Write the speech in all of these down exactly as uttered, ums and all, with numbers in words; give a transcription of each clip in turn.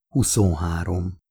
huszonhárom.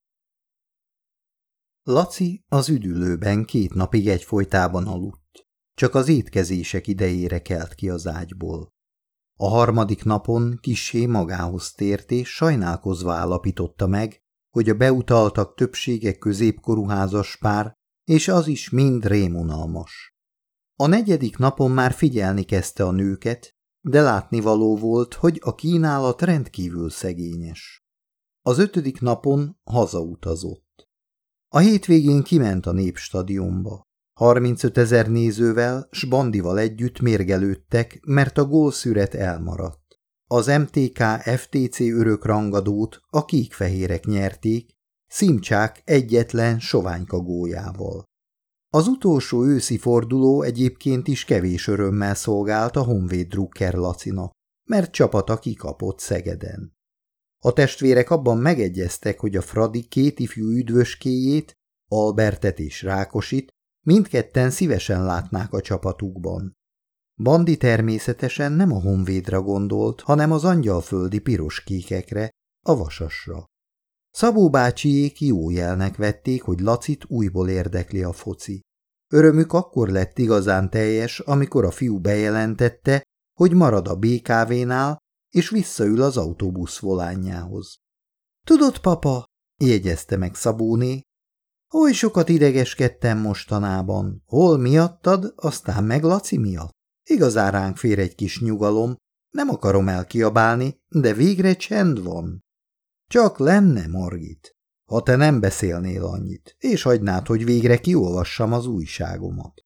Laci az üdülőben két napig egyfolytában aludt. Csak az étkezések idejére kelt ki az ágyból. A harmadik napon kissé magához tért, és sajnálkozva állapította meg, hogy a beutaltak többsége középkorú házaspár, és az is mind rémunalmas. A negyedik napon már figyelni kezdte a nőket, de látnivaló volt, hogy a kínálat rendkívül szegényes. Az ötödik napon hazautazott. A hétvégén kiment a Népstadionba. harmincötezer nézővel s Bandival együtt mérgelődtek, mert a gólszüret elmaradt. Az em té ká ef té cé örökrangadót a kékfehérek nyerték, Szimcsák egyetlen soványka góljával. Az utolsó őszi forduló egyébként is kevés örömmel szolgált a Honvéd Drucker Lacinak, mert csapata kikapott Szegeden. A testvérek abban megegyeztek, hogy a Fradi két ifjú üdvöskéjét, Albertet és Rákosit mindketten szívesen látnák a csapatukban. Bandi természetesen nem a Honvédra gondolt, hanem az angyalföldi piros-kékekre, a Vasasra. Szabó bácsiék jó jelnek vették, hogy Lacit újból érdekli a foci. Örömük akkor lett igazán teljes, amikor a fiú bejelentette, hogy marad a bé ká vénál, és visszaül az autóbusz volánjához. Tudod, papa, jegyezte meg Szabóné, oly sokat idegeskedtem mostanában, hol miattad, aztán meg Laci miatt. Igazán ránk fér egy kis nyugalom, nem akarom elkiabálni, de végre csend van. Csak lenne, Margit, ha te nem beszélnél annyit, és hagynád, hogy végre kiolvassam az újságomat.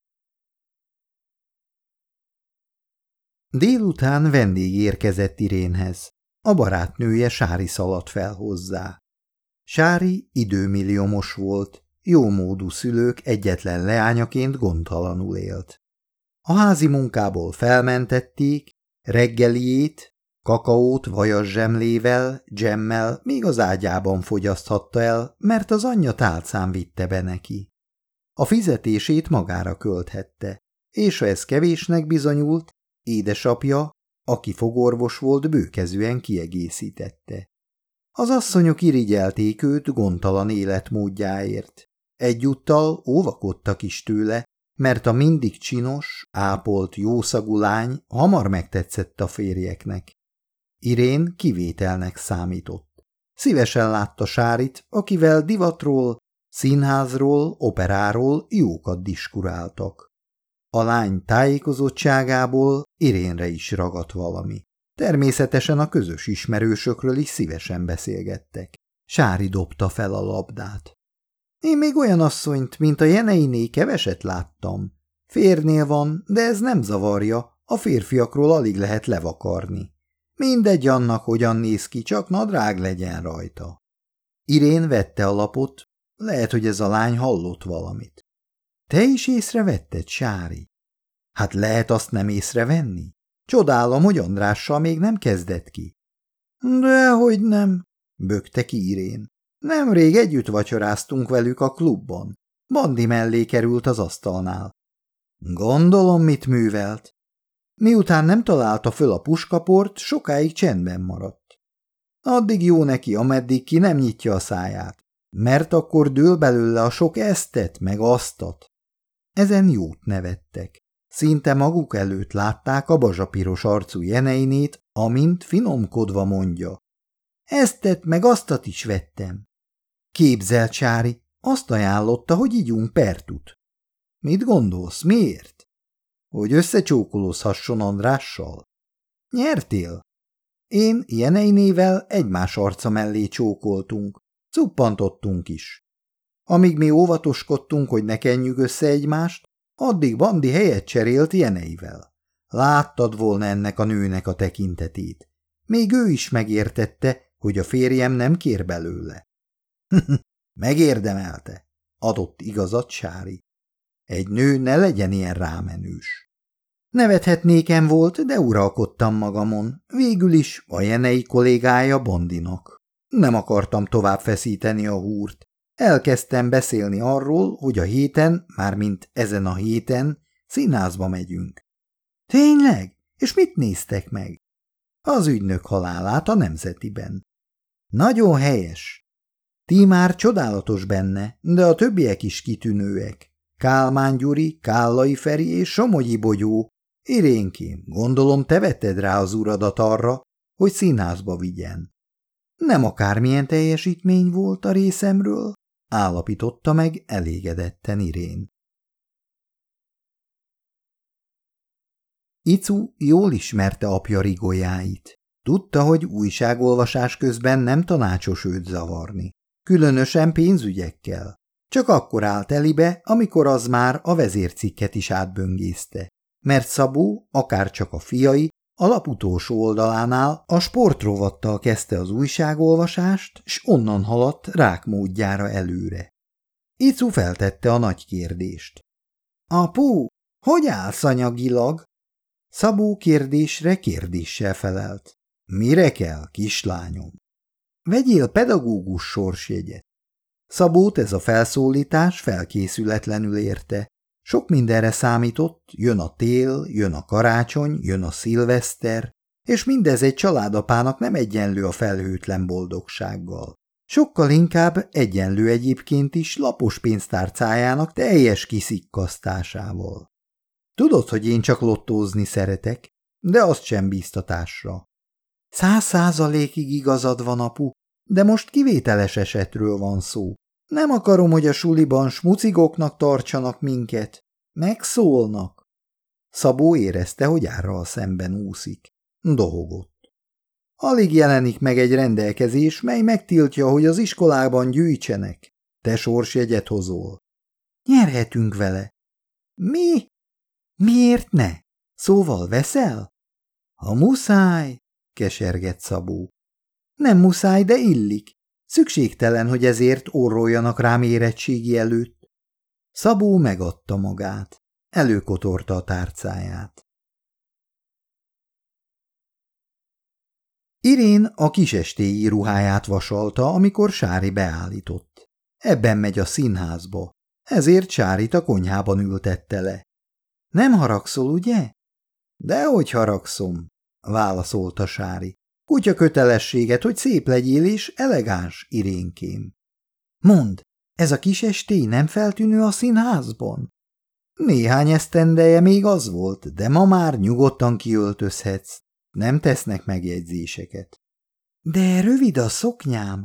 Délután vendég érkezett Irénhez. A barátnője Sári szaladt fel hozzá. Sári időmilliómos volt, jómódú szülők egyetlen leányaként gondtalanul élt. A házi munkából felmentették, reggeliét, kakaót vajas zsemlével, dzsemmel még az ágyában fogyaszthatta el, mert az anyja tálcán vitte be neki. A fizetését magára költhette, és ha ez kevésnek bizonyult, édesapja, aki fogorvos volt, bőkezűen kiegészítette. Az asszonyok irigyelték őt gondtalan életmódjáért. Egyúttal óvakodtak is tőle, mert a mindig csinos, ápolt, jószagú lány hamar megtetszett a férjeknek. Irén kivételnek számított. Szívesen látta Sárit, akivel divatról, színházról, operáról jókat diskuráltak. A lány tájékozottságából Irénre is ragadt valami. Természetesen a közös ismerősökről is szívesen beszélgettek. Sári dobta fel a labdát. Én még olyan asszonyt, mint a Jeneiné keveset láttam. Férnél van, de ez nem zavarja, a férfiakról alig lehet levakarni. Mindegy annak, hogyan néz ki, csak nadrág legyen rajta. Irén vette a lapot, lehet, hogy ez a lány hallott valamit. Te is észrevetted, Sári? Hát lehet azt nem észrevenni? Csodálom, hogy Andrással még nem kezdett ki. Dehogy nem, bökte ki Irén. Nemrég együtt vacsoráztunk velük a klubban. Bandi mellé került az asztalnál. Gondolom, mit művelt. Miután nem találta föl a puskaport, sokáig csendben maradt. Addig jó neki, ameddig ki nem nyitja a száját, mert akkor dől belőle a sok esztet meg asztat. Ezen jót nevettek. Szinte maguk előtt látták a bazsapiros arcú Jeneinét, amint finomkodva mondja. Esztet meg asztat is vettem. Képzeld, Sári, azt ajánlotta, hogy igyunk pertut. Mit gondolsz, miért? Hogy összecsókolózhasson Andrással? Nyertél? Én Jeneinével egymás arca mellé csókoltunk, cuppantottunk is. Amíg mi óvatoskodtunk, hogy ne kenjük össze egymást, addig Bandi helyet cserélt Jeneivel. Láttad volna ennek a nőnek a tekintetét. Még ő is megértette, hogy a férjem nem kér belőle. Megérdemelte, adott igazat Sári. Egy nő ne legyen ilyen rámenős. Nevethetnékem volt, de uralkodtam magamon. Végül is a Jenei kollégája Bandinak. Nem akartam tovább feszíteni a húrt. Elkezdtem beszélni arról, hogy a héten, mármint ezen a héten, színházba megyünk. Tényleg? És mit néztek meg? Az ügynök halálát a Nemzetiben. Nagyon helyes. Tímár csodálatos benne, de a többiek is kitűnőek. Kálmán Gyuri, Kállai Feri és Somogyi Bogyó. Irénkém, gondolom te vetted rá az uradat arra, hogy színházba vigyen. Nem akármilyen teljesítmény volt a részemről, állapította meg elégedetten Irén. Icu jól ismerte apja rigójáit. Tudta, hogy újságolvasás közben nem tanácsos őt zavarni. Különösen pénzügyekkel. Csak akkor állt elibe, amikor az már a vezércikket is átböngészte. Mert Szabó, akárcsak a fiai, a lap utolsó oldalánál a sportrovattal kezdte az újságolvasást, s onnan haladt rákmódjára előre. Icu feltette a nagy kérdést. Apu, hogy állsz anyagilag? Szabó kérdésre kérdéssel felelt. Mire kell, kislányom? Vegyél pedagógus sorsjegyet. Szabót ez a felszólítás felkészületlenül érte. Sok mindenre számított, jön a tél, jön a karácsony, jön a szilveszter, és mindez egy családapának nem egyenlő a felhőtlen boldogsággal. Sokkal inkább egyenlő egyébként is lapos pénztárcájának teljes kiszikkasztásával. Tudod, hogy én csak lottózni szeretek, de azt sem bíztatásra. Száz százalékig igazad van, apu, de most kivételes esetről van szó. Nem akarom, hogy a suliban smucigoknak tartsanak minket. Megszólnak. Szabó érezte, hogy árral szemben úszik. Dohogott. Alig jelenik meg egy rendelkezés, mely megtiltja, hogy az iskolában gyűjtsenek. Te sorsjegyet hozol. Nyerhetünk vele. Mi? Miért ne? Szóval veszel? Ha muszáj, kesergett Szabó. Nem muszáj, de illik. Szükségtelen, hogy ezért orroljanak rám érettségi előtt. Szabó megadta magát. Előkotorta a tárcáját. Irén a kisestéi ruháját vasalta, amikor Sári beállított. Ebben megy a színházba, ezért Sárit a konyhában ültette le. Nem haragszol, ugye? Dehogy haragszom, válaszolta Sári. Kutya kötelességet, hogy szép legyél és elegáns, Irénkém. Mondd, ez a kisestély nem feltűnő a színházban? Néhány esztendeje még az volt, de ma már nyugodtan kiöltözhetsz. Nem tesznek megjegyzéseket. De rövid a szoknyám.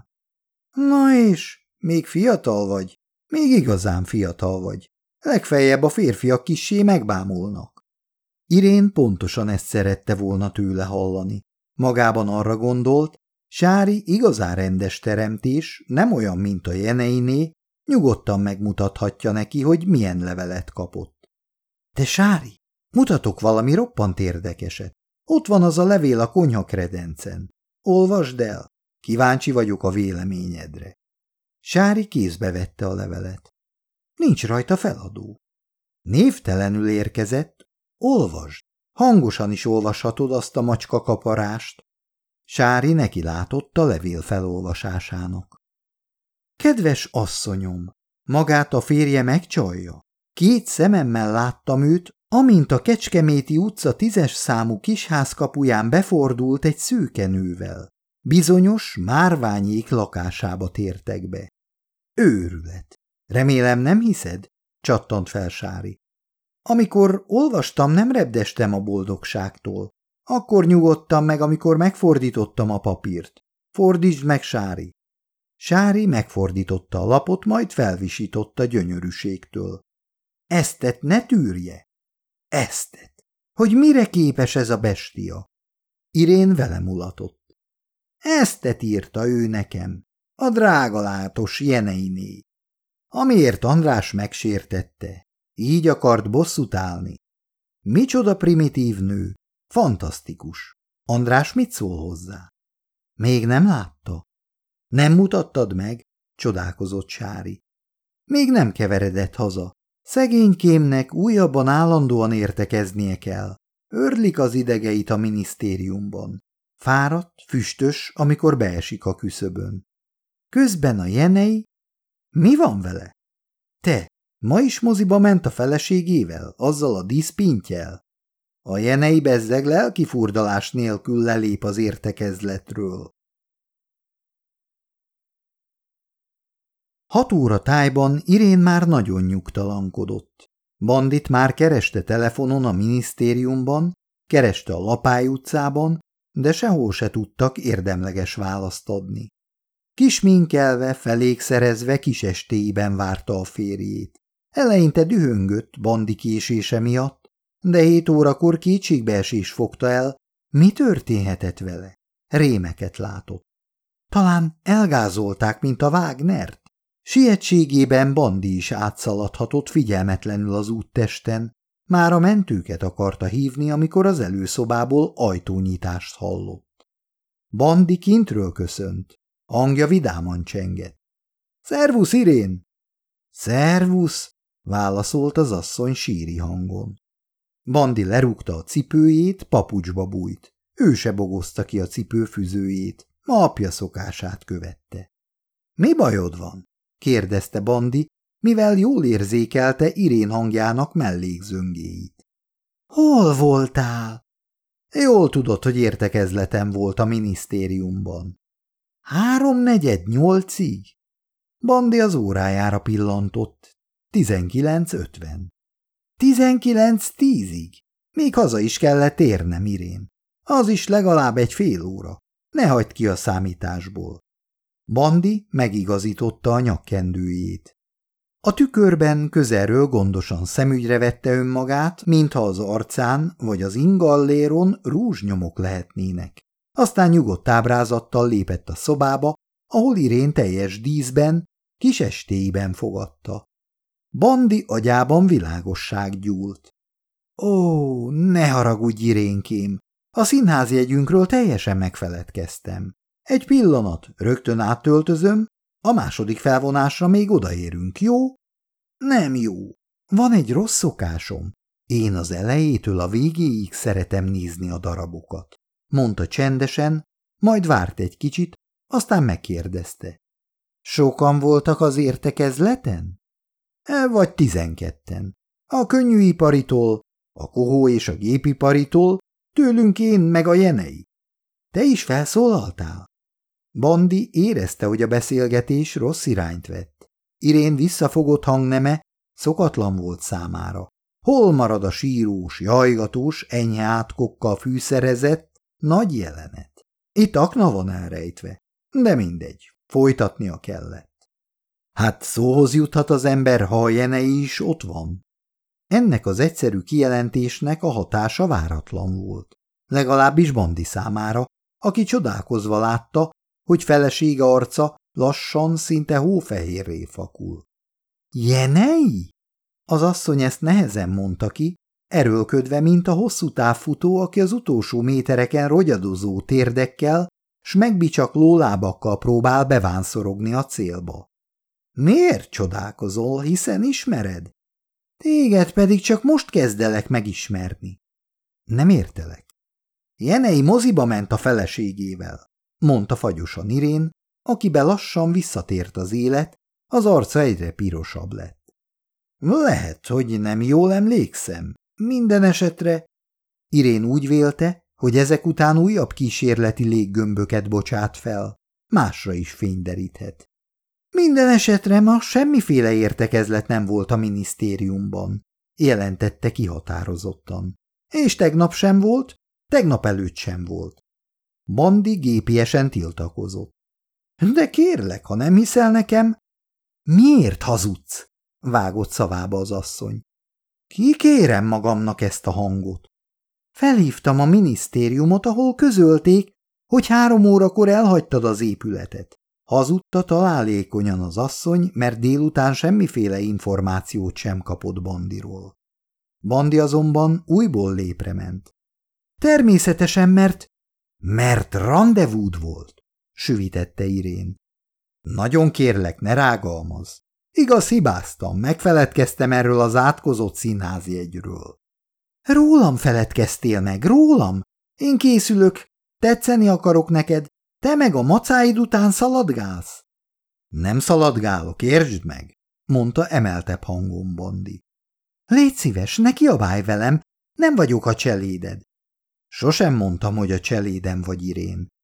Na és, még fiatal vagy? Még igazán fiatal vagy. Legfeljebb a férfiak kissé megbámulnak. Irén pontosan ezt szerette volna tőle hallani. Magában arra gondolt, Sári igazán rendes teremtés, nem olyan, mint a Jeneiné, nyugodtan megmutathatja neki, hogy milyen levelet kapott. Te Sári, mutatok valami roppant érdekeset. Ott van az a levél a konyha kredencen. Olvasd el, kíváncsi vagyok a véleményedre. Sári kézbe vette a levelet. Nincs rajta feladó. Névtelenül érkezett, olvasd, hangosan is olvashatod azt a macska kaparást. Sári neki látott a levél felolvasásának. Kedves asszonyom, magát a férje megcsalja. Két szememmel láttam őt, amint a Kecskeméti utca tízes számú kisház kapuján befordult egy szőkenővel. Bizonyos márványék lakásába tértek be. Őrület. Remélem nem hiszed? Csattant fel Sári. Amikor olvastam, nem repdestem a boldogságtól. Akkor nyugodtam meg, amikor megfordítottam a papírt. Fordítsd meg, Sári. Sári megfordította a lapot, majd felvisította gyönyörűségtől. Eztet ne tűrje! Eztet! Hogy mire képes ez a bestia? Irén vele mulatott. Eztet írta ő nekem, a drága látos Jeneiné. Amiért András megsértette, így akart bosszút állni. Micsoda primitív nő, fantasztikus. András mit szól hozzá? Még nem látta? Nem mutattad meg? Csodálkozott Sári. Még nem keveredett haza. Szegénykémnek újabban állandóan értekeznie kell. Örlik az idegeit a minisztériumban. Fáradt, füstös, amikor beesik a küszöbön. Közben a Jenei... Mi van vele? Te, ma is moziba ment a feleségével, azzal a díszpinttyel? A Jenei bezzeg lelkifurdalás nélkül lelép az értekezletről. Hat óra tájban Irén már nagyon nyugtalankodott. Bandit már kereste telefonon a minisztériumban, kereste a Lapály utcában, de sehol se tudtak érdemleges választ adni. Kisminkelve, felékszerezve kis estéiben várta a férjét. Eleinte dühöngött Bandi késése miatt, de hét órakor kétségbeesés fogta el, mi történhetett vele. Rémeket látott. Talán elgázolták, mint a Wagnert. Sietségében Bandi is átszaladhatott figyelmetlenül az úttesten, már a mentőket akarta hívni, amikor az előszobából ajtónyitást hallott. Bandi kintről köszönt, hangja vidáman csengett. – Szervusz, Irén! – Szervusz! – válaszolt az asszony síri hangon. Bandi lerúgta a cipőjét, papucsba bújt. Ő se bogozta ki a cipő füzőjét, ma apja szokását követte. – Mi bajod van? – kérdezte Bandi, mivel jól érzékelte Irén hangjának mellékzöngéit. – Hol voltál? – Jól tudod, hogy értekezletem volt a minisztériumban. – Háromnegyed nyolcig? Bandi az órájára pillantott. Tizenkilenc ötven. Tizenkilenc tízig? Még haza is kellett érnem, Irén. Az is legalább egy fél óra. Ne hagyd ki a számításból. Bandi megigazította a nyakkendőjét. A tükörben közelről gondosan szemügyre vette önmagát, mintha az arcán vagy az ingalléron rúzsnyomok lehetnének. Aztán nyugodt ábrázattal lépett a szobába, ahol Irén teljes díszben, kis estéiben fogadta. Bandi agyában világosság gyúlt. Ó, ne haragudj, Irénkém! A színházjegyünkről teljesen megfeledkeztem. Egy pillanat, rögtön áttöltözöm, a második felvonásra még odaérünk, jó? Nem jó. Van egy rossz szokásom. Én az elejétől a végéig szeretem nézni a darabokat, mondta csendesen, majd várt egy kicsit, aztán megkérdezte. Sokan voltak az értekezleten? E, vagy tizenketten. A könnyűiparitól, a kohó és a gépiparitól, tőlünk én meg a Jenei. Te is felszólaltál? Bandi érezte, hogy a beszélgetés rossz irányt vett. Irén visszafogott hangneme szokatlan volt számára. Hol marad a sírós, jajgatós, enyhe átkokkal fűszerezett, nagy jelenet? Itt akna van elrejtve, de mindegy, folytatnia kellett. Hát szóhoz juthat az ember, ha a Jenei is ott van. Ennek az egyszerű kijelentésnek a hatása váratlan volt. Legalábbis Bandi számára, aki csodálkozva látta, hogy felesége arca lassan, szinte hófehérré fakul. Jenei? Az asszony ezt nehezen mondta ki, erőlködve, mint a hosszú távfutó, aki az utolsó métereken rogyadozó térdekkel s megbicsakló lábakkal próbál bevánszorogni a célba. Miért csodálkozol, hiszen ismered? Téged pedig csak most kezdelek megismerni. Nem értelek. Jenei moziba ment a feleségével, mondta fagyosan Irén, akibe lassan visszatért az élet, az arca egyre pirosabb lett. Lehet, hogy nem jól emlékszem. Minden esetre Irén úgy vélte, hogy ezek után újabb kísérleti léggömböket bocsát fel, másra is fényderíthet. Minden esetre ma semmiféle értekezlet nem volt a minisztériumban, jelentette kihatározottan. És tegnap sem volt, tegnap előtt sem volt. Bandi gépiesen tiltakozott. De kérlek, ha nem hiszel nekem... Miért hazudsz? Vágott szavába az asszony. Kikérem magamnak ezt a hangot. Felhívtam a minisztériumot, ahol közölték, hogy három órakor elhagytad az épületet. Hazudta találékonyan az asszony, mert délután semmiféle információt sem kapott Bandiról. Bandi azonban újból lépre ment. Természetesen, mert... Mert randevúd volt, süvitette Irén. Nagyon kérlek, ne rágalmazz. Igaz, hibáztam, megfeledkeztem erről az átkozott színházjegyről. Rólam feledkeztél meg, rólam? Én készülök, tetszeni akarok neked, te meg a macáid után szaladgálsz. Nem szaladgálok, értsd meg, mondta emeltebb hangon Bandi. Légy szíves, ne kiabálj velem, nem vagyok a cseléded. Sosem mondtam, hogy a cselédem vagy, Irén.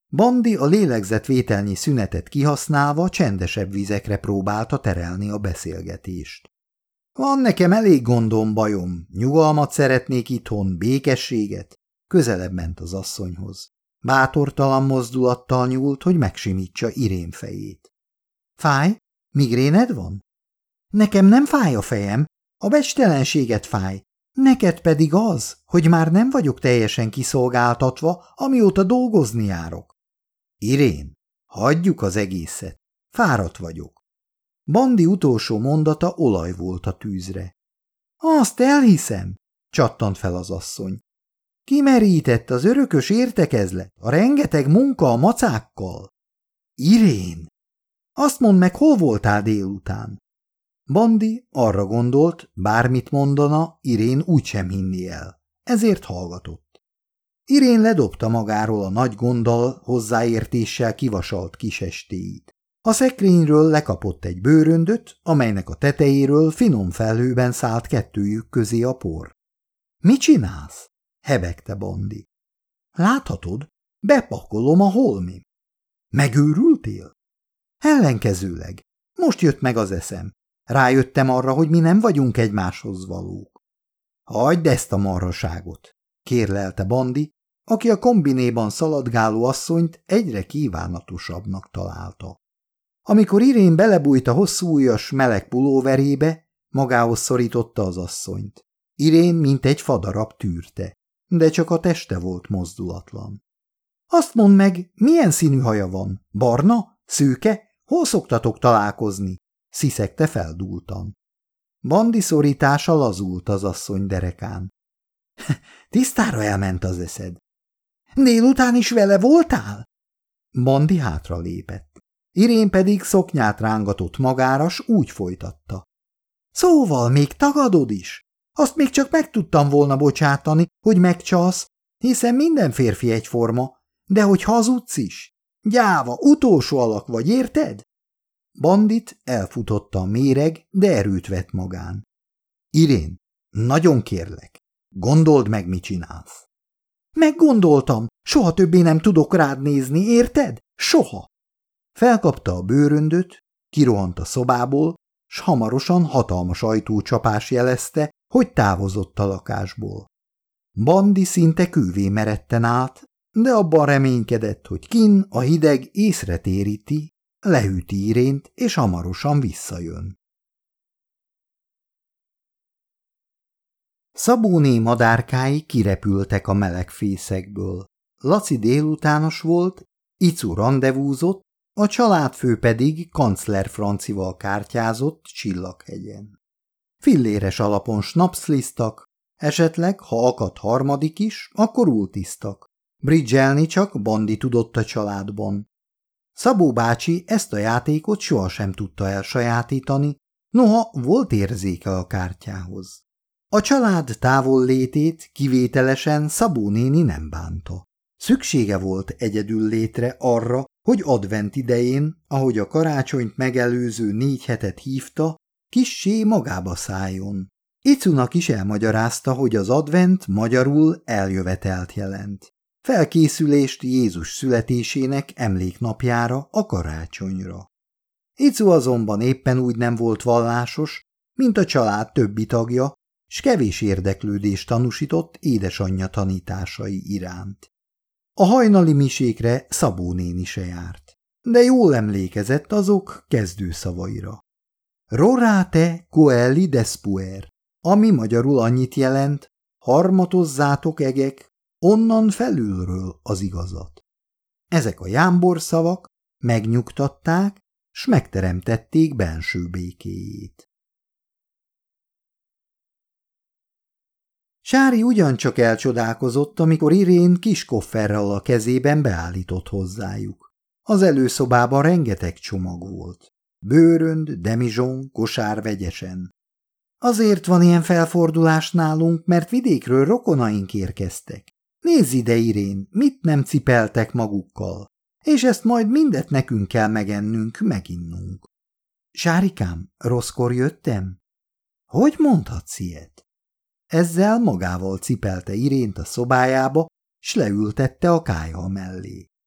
Bandi a lélegzetvételnyi szünetet kihasználva csendesebb vizekre próbálta terelni a beszélgetést. Van nekem elég gondom, bajom, nyugalmat szeretnék itthon, békességet. Közelebb ment az asszonyhoz. Bátortalan mozdulattal nyúlt, hogy megsimítsa Irén fejét. Fáj? Migréned van? Nekem nem fáj a fejem, a becstelenséget fáj. Neked pedig az, hogy már nem vagyok teljesen kiszolgáltatva, amióta dolgozni járok. Irén, hagyjuk az egészet. Fáradt vagyok. Bandi utolsó mondata olaj volt a tűzre. Azt elhiszem, csattant fel az asszony. Kimerített az örökös értekezlet, a rengeteg munka a macákkal. Irén! Azt mondd meg, hol voltál délután? Bandi arra gondolt, bármit mondana, Irén úgysem hinni el. Ezért hallgatott. Irén ledobta magáról a nagy gonddal, hozzáértéssel kivasalt kisestéit. A szekrényről lekapott egy bőröndöt, amelynek a tetejéről finom felhőben szállt kettőjük közé a por. – Mit csinálsz? – hebegte Bandi. – Láthatod, bepakolom a holmim. – Megőrültél? – Ellenkezőleg. Most jött meg az eszem. Rájöttem arra, hogy mi nem vagyunk egymáshoz valók. – Hagyd ezt a marhaságot! – kérlelte Bandi, aki a kombinéban szaladgáló asszonyt egyre kívánatosabbnak találta. Amikor Irén belebújt a hosszú ujjas meleg pulóverébe, magához szorította az asszonyt. Irén mint egy fadarab tűrte, de csak a teste volt mozdulatlan. Azt mondd meg, milyen színű haja van? Barna? Szőke? Hol szoktatok találkozni? Sziszegte feldúltan. Bandi szorítása lazult az asszony derekán. Tisztára elment az eszed. Délután is vele voltál? Bandi hátra lépett. Irén pedig szoknyát rángatott magára, s úgy folytatta. Szóval még tagadod is? Azt még csak meg tudtam volna bocsátani, hogy megcsalsz, hiszen minden férfi egyforma, de hogy hazudsz is? Gyáva, utolsó alak vagy, érted? Bandit elfutotta a méreg, de erőt vett magán. Irén, nagyon kérlek, gondold meg, mit csinálsz. Meggondoltam, soha többé nem tudok rád nézni, érted? Soha. Felkapta a bőröndöt, kirohant a szobából, s hamarosan hatalmas ajtócsapás jelezte, hogy távozott a lakásból. Bandi szinte kővé meredten állt, de abban reménykedett, hogy kinn a hideg észre téríti, leüti Irént, és hamarosan visszajön. Szabóné madárkái kirepültek a meleg fészekből. Laci délutános volt, Icu randevúzott, a családfő pedig kancler Francival kártyázott Csillaghegyen. Filléres alapon snapszlisztak, esetleg, ha akadt harmadik is, akkor ultisztak. Bridgelni csak Bandi tudott a családban. Szabó bácsi ezt a játékot sohasem tudta elsajátítani, noha volt érzéke a kártyához. A család távollétét kivételesen Szabó néni nem bánta. Szüksége volt egyedül létre arra, hogy advent idején, ahogy a karácsonyt megelőző négy hetet hívta, kissé magába szálljon. Icunak is elmagyarázta, hogy az advent magyarul eljövetelt jelent. Felkészülést Jézus születésének emléknapjára, a karácsonyra. Icu azonban éppen úgy nem volt vallásos, mint a család többi tagja, s kevés érdeklődést tanúsított édesanyja tanításai iránt. A hajnali misékre Szabó néni se járt, de jól emlékezett azok kezdőszavaira. Rorate coeli despuer, ami magyarul annyit jelent, harmatozzátok egek, onnan felülről az igazat. Ezek a jámbor szavak megnyugtatták, s megteremtették benső békéjét. Sári ugyancsak elcsodálkozott, amikor Irén kis kofferrel a kezében beállított hozzájuk. Az előszobában rengeteg csomag volt. Bőrönd, demizsong, kosár vegyesen. Azért van ilyen felfordulás nálunk, mert vidékről rokonaink érkeztek. Nézz ide, Irén, mit nem cipeltek magukkal, és ezt majd mindet nekünk kell megennünk, meginnunk. Sárikám, rosszkor jöttem? Hogy mondhatsz ilyet? Ezzel magával cipelte Irént a szobájába, s leültette a kályha mellé.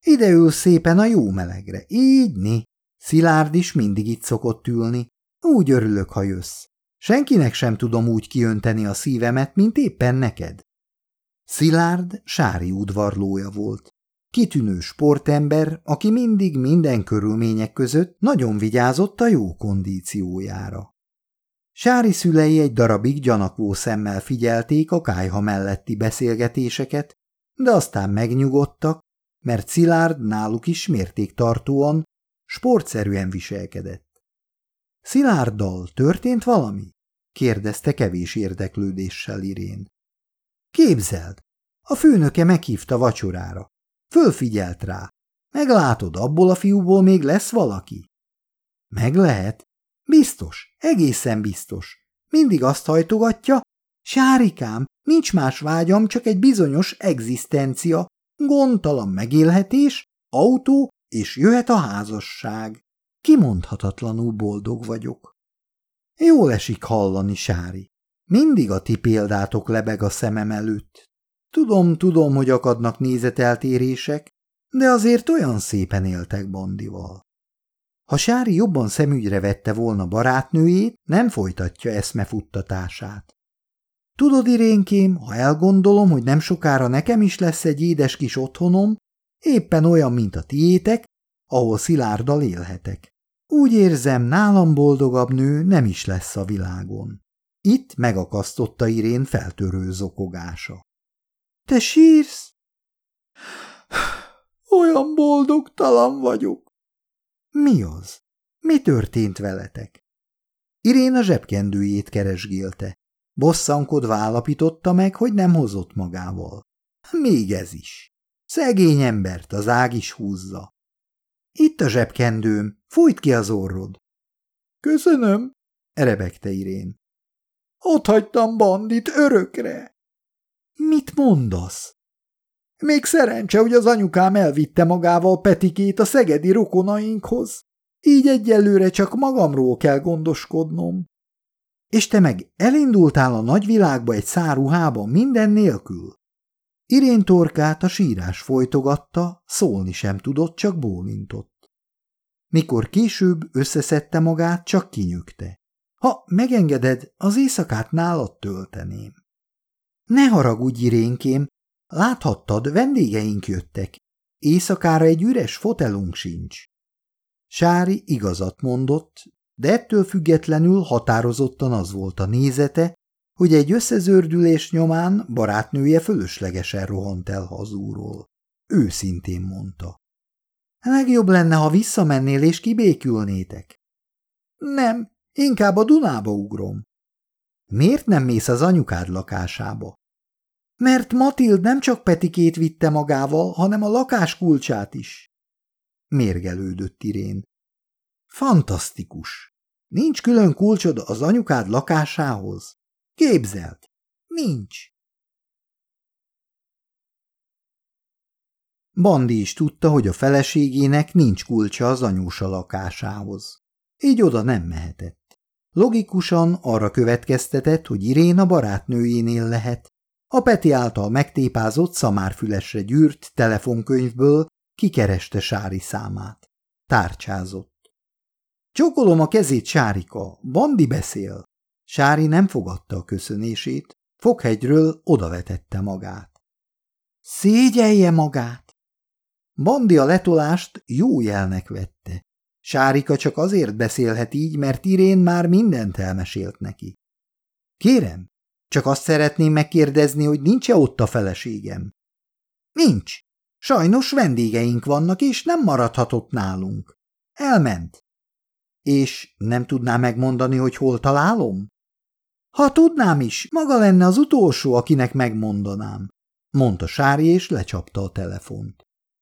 Ide ül szépen a jó melegre, így ni. Szilárd is mindig itt szokott ülni. Úgy örülök, ha jössz. Senkinek sem tudom úgy kiönteni a szívemet, mint éppen neked. Szilárd Sári udvarlója volt. Kitűnő sportember, aki mindig minden körülmények között nagyon vigyázott a jó kondíciójára. Sári szülei egy darabig gyanakvó szemmel figyelték a kályha melletti beszélgetéseket, de aztán megnyugodtak, mert Szilárd náluk is mértéktartóan, sportszerűen viselkedett. Szilárddal történt valami? Kérdezte kevés érdeklődéssel Irén. Képzeld, a főnöke meghívta vacsorára. Fölfigyelt rá. Meglátod, abból a fiúból még lesz valaki? Meg lehet. Biztos, egészen biztos. Mindig azt hajtogatja, Sárikám, nincs más vágyam, csak egy bizonyos egzisztencia, gondtalan megélhetés, autó, és jöhet a házasság. Kimondhatatlanul boldog vagyok. Jól esik hallani, Sári. Mindig a ti példátok lebeg a szemem előtt. Tudom, tudom, hogy akadnak nézeteltérések, de azért olyan szépen éltek Bandival. Ha Sári jobban szemügyre vette volna barátnőjét, nem folytatja eszmefuttatását. Tudod, Irénkém, ha elgondolom, hogy nem sokára nekem is lesz egy édes kis otthonom, éppen olyan, mint a tiétek, ahol Szilárddal élhetek. Úgy érzem, nálam boldogabb nő nem is lesz a világon. Itt megakasztotta Irén feltörő zokogása. Te sírsz? Olyan boldogtalan vagyok. Mi az? Mi történt veletek? Irén a zsebkendőjét keresgélte. Bosszankodva állapította meg, hogy nem hozott magával. Még ez is. Szegény embert az ág is húzza. Itt a zsebkendőm, fújt ki az orrod. Köszönöm, erebegte Irén. Ott hagytam Bandit örökre. Mit mondasz? Még szerencse, hogy az anyukám elvitte magával Petikét a szegedi rokonainkhoz. Így egyelőre csak magamról kell gondoskodnom. És te meg elindultál a nagyvilágba egy száruhában minden nélkül? Irén torkát a sírás folytogatta, szólni sem tudott, csak bólintott. Mikor később összeszedte magát, csak kinyögte. Ha megengeded, az éjszakát nálad tölteném. Ne haragudj, Irénkém, láthattad, vendégeink jöttek. Éjszakára egy üres fotelunk sincs. Sári igazat mondott, de ettől függetlenül határozottan az volt a nézete, hogy egy összezördülés nyomán barátnője fölöslegesen rohant el hazúról. Őszintén mondta. Legjobb lenne, ha visszamennél és kibékülnétek. Nem, inkább a Dunába ugrom. Miért nem mész az anyukád lakásába? Mert Matild nem csak Petikét vitte magával, hanem a lakás kulcsát is. Mérgelődött Irén. Fantasztikus! Nincs külön kulcsod az anyukád lakásához? Képzeld, nincs. Bandi is tudta, hogy a feleségének nincs kulcsa az anyósa lakásához. Így oda nem mehetett. Logikusan arra következtetett, hogy Irén a barátnőjénél lehet. A Peti által megtépázott szamárfülesre gyűrt telefonkönyvből kikereste Sári számát. Tárcsázott. Csókolom a kezét, Sárika, Bandi beszél. Sári nem fogadta a köszönését, foghegyről odavetette magát. Szégyelje magát! Bandi a letolást jó jelnek vette. Sárika csak azért beszélhet így, mert Irén már mindent elmesélt neki. Kérem, csak azt szeretném megkérdezni, hogy nincs-e ott a feleségem? Nincs. Sajnos vendégeink vannak, és nem maradhatott nálunk. Elment. És nem tudná megmondani, hogy hol találom? Ha tudnám is, maga lenne az utolsó, akinek megmondanám, mondta Sári, és lecsapta a telefont.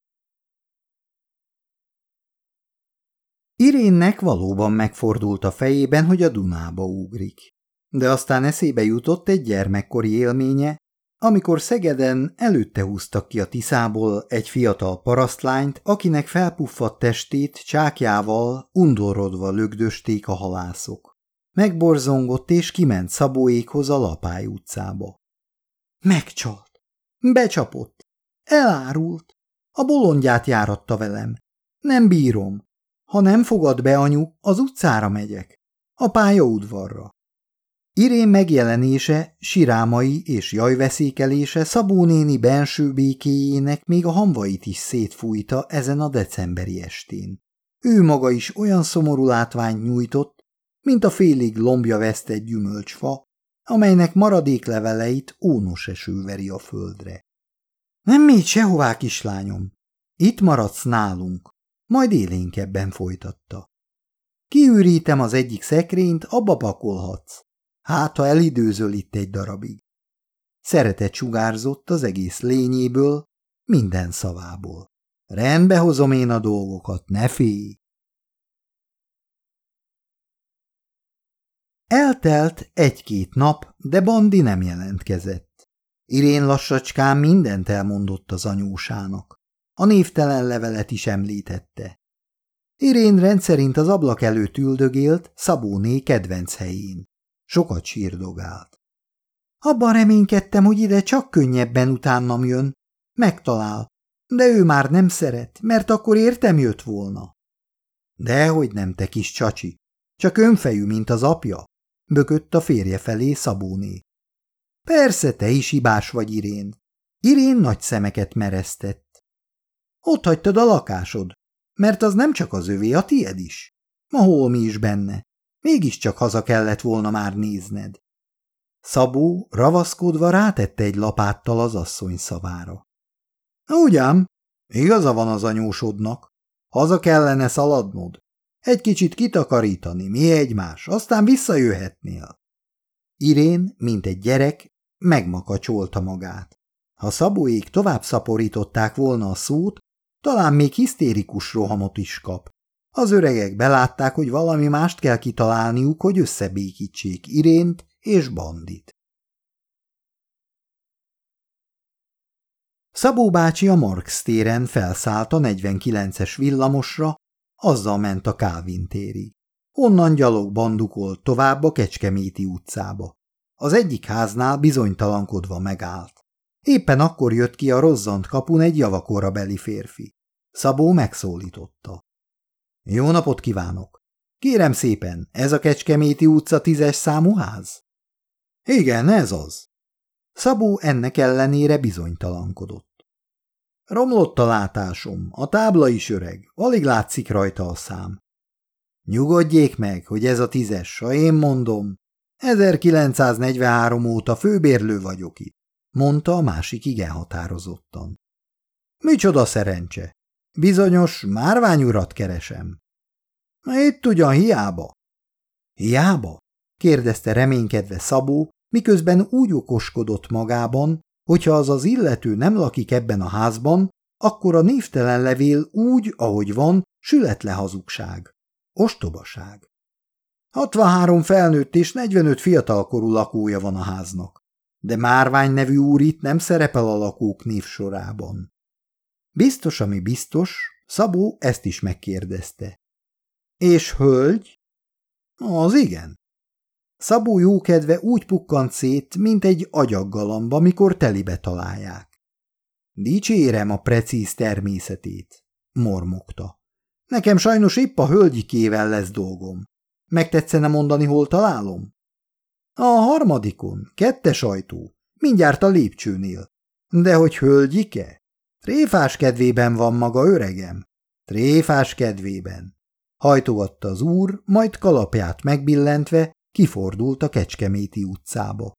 Irénnek valóban megfordult a fejében, hogy a Dunába ugrik. De aztán eszébe jutott egy gyermekkori élménye, amikor Szegeden előtte húztak ki a Tiszából egy fiatal parasztlányt, akinek felpuffadt testét csákjával undorodva lögdösték a halászok. Megborzongott és kiment Szabóékhoz a Lapály utcába. Megcsalt, becsapott, elárult. A bolondját járatta velem. Nem bírom. Ha nem fogad be, anyu, az utcára megyek. A pályaudvarra. Irén megjelenése, sirámai és jajveszékelése Szabó néni benső békéjének még a hamvait is szétfújta ezen a decemberi estén. Ő maga is olyan szomorú látványt nyújtott, mint a félig lombja vesztett gyümölcsfa, amelynek maradék leveleit ónos eső veri a földre. Nem mégy sehová, kislányom. Itt maradsz nálunk, majd élénkebben folytatta. Kiürítem az egyik szekrényt, abba pakolhatsz. Hát, ha elidőzöl itt egy darabig. Szeretet sugárzott az egész lényéből, minden szavából. Rendbe hozom én a dolgokat, ne félj! Eltelt egy-két nap, de Bandi nem jelentkezett. Irén lassacskán mindent elmondott az anyósának. A névtelen levelet is említette. Irén rendszerint az ablak előtt üldögélt Szabóné kedvenc helyén. Sokat sírdogált. Abban reménykedtem, hogy ide csak könnyebben utánam jön. Megtalál, de ő már nem szeret, mert akkor értem jött volna. Dehogy nem, te kis csacsi, csak önfejű, mint az apja, bökött a férje felé Szabóné. Persze, te is hibás vagy, Irén. Irén nagy szemeket meresztett. Ott hagytad a lakásod, mert az nem csak az övé, a tied is. Ma holmi is benne. Mégiscsak haza kellett volna már nézned. Szabó ravaszkodva rátette egy lapáttal az asszony szavára. Ugyan, igaza van az anyósodnak. Haza kellene szaladnod. Egy kicsit kitakarítani, mi egymás, aztán visszajöhetnél. Irén, mint egy gyerek, megmakacsolta magát. Ha Szabóék tovább szaporították volna a szót, talán még hisztérikus rohamot is kap. Az öregek belátták, hogy valami mást kell kitalálniuk, hogy összebékítsék Irént és Bandit. Szabó bácsi a Marx téren felszállt a negyvenkilences villamosra, azzal ment a Kálvin térig. Onnan gyalog bandukolt tovább a Kecskeméti utcába. Az egyik háznál bizonytalankodva megállt. Éppen akkor jött ki a rozzant kapun egy javakorabeli férfi. Szabó megszólította. Jó napot kívánok! Kérem szépen, ez a Kecskeméti utca tízes számú ház? Igen, ez az. Szabó ennek ellenére bizonytalankodott. Romlott a látásom, a tábla is öreg, alig látszik rajta a szám. Nyugodjék meg, hogy ez a tízes, ha én mondom. ezerkilencszáznegyvenhárom óta főbérlő vagyok itt, mondta a másik igen határozottan. Micsoda szerencse! Bizonyos márványurat keresem. Itt ugyan hiába. Hiába? kérdezte reménykedve Szabó, miközben úgy okoskodott magában, hogyha az az illető nem lakik ebben a házban, akkor a névtelen levél úgy, ahogy van, sületle hazugság. Ostobaság. hatvanhárom felnőtt és negyvenöt fiatalkorú lakója van a háznak, de Márvány nevű úr itt nem szerepel a lakók névsorában. Biztos, ami biztos, Szabó ezt is megkérdezte. És hölgy? Az igen. Szabó jókedve úgy pukkant szét, mint egy agyaggalamba, mikor telibe találják. Dicsérem a precíz természetét, mormogta. Nekem sajnos épp a hölgyikével lesz dolgom. Megtetszene mondani, hol találom? A harmadikon, kettes ajtó, mindjárt a lépcsőnél. De hogy hölgyike? Tréfás kedvében van maga, öregem. Tréfás kedvében. Hajtogatta az úr, majd kalapját megbillentve kifordult a Kecskeméti utcába.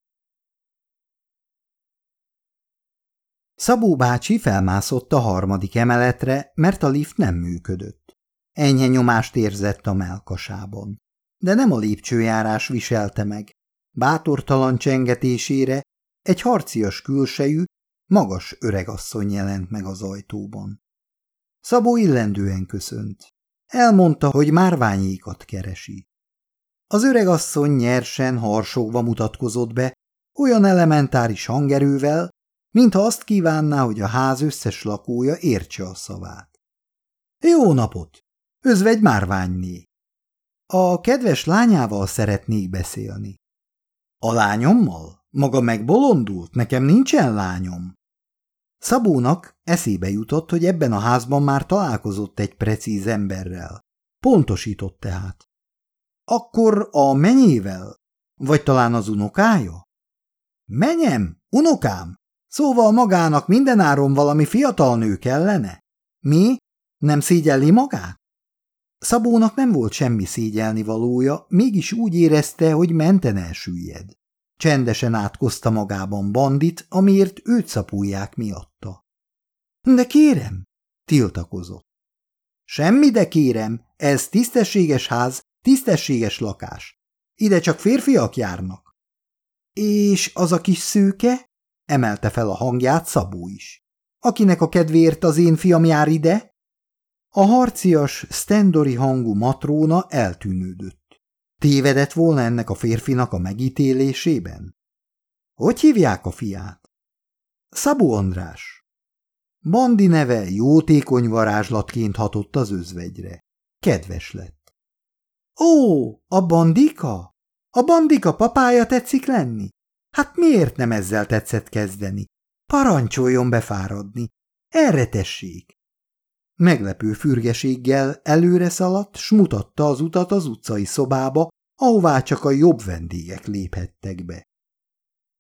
Szabó bácsi felmászott a harmadik emeletre, mert a lift nem működött. Enyhe nyomást érzett a mellkasában, de nem a lépcsőjárás viselte meg. Bátortalan csengetésére egy harcias külsejű, magas öregasszony jelent meg az ajtóban. Szabó illendően köszönt. Elmondta, hogy márványékat keresi. Az öregasszony nyersen, harsogva mutatkozott be, olyan elementáris hangerővel, mintha azt kívánná, hogy a ház összes lakója értse a szavát. Jó napot! Özvegy Márványné! A kedves lányával szeretnék beszélni. A lányommal? Maga megbolondult? Nekem nincsen lányom. Szabónak eszébe jutott, hogy ebben a házban már találkozott egy precíz emberrel. Pontosított tehát. Akkor a menyével? Vagy talán az unokája? Menyem? Unokám? Szóval magának mindenáron valami fiatal nő kellene? Mi? Nem szégyelli magát? Szabónak nem volt semmi szégyelni valója, mégis úgy érezte, hogy menten elsüllyed. Csendesen átkozta magában Bandit, amiért őt szapulják miatta. De kérem, tiltakozott. Semmi de kérem, ez tisztességes ház, tisztességes lakás. Ide csak férfiak járnak. És az a kis szőke? Emelte fel a hangját Szabó is. Akinek a kedvéért az én fiam jár ide? A harcias, sztendori hangú matróna eltűnődött. Tévedett volna ennek a férfinak a megítélésében? Hogy hívják a fiát? Szabó András. Bandi neve jótékony varázslatként hatott az özvegyre. Kedves lett. Ó, a Bandika? A Bandika papája tetszik lenni? Hát miért nem ezzel tetszett kezdeni? Parancsoljon befáradni. Erre tessék. Meglepő fürgeséggel előre szaladt, s mutatta az utat az utcai szobába, ahová csak a jobb vendégek léphettek be.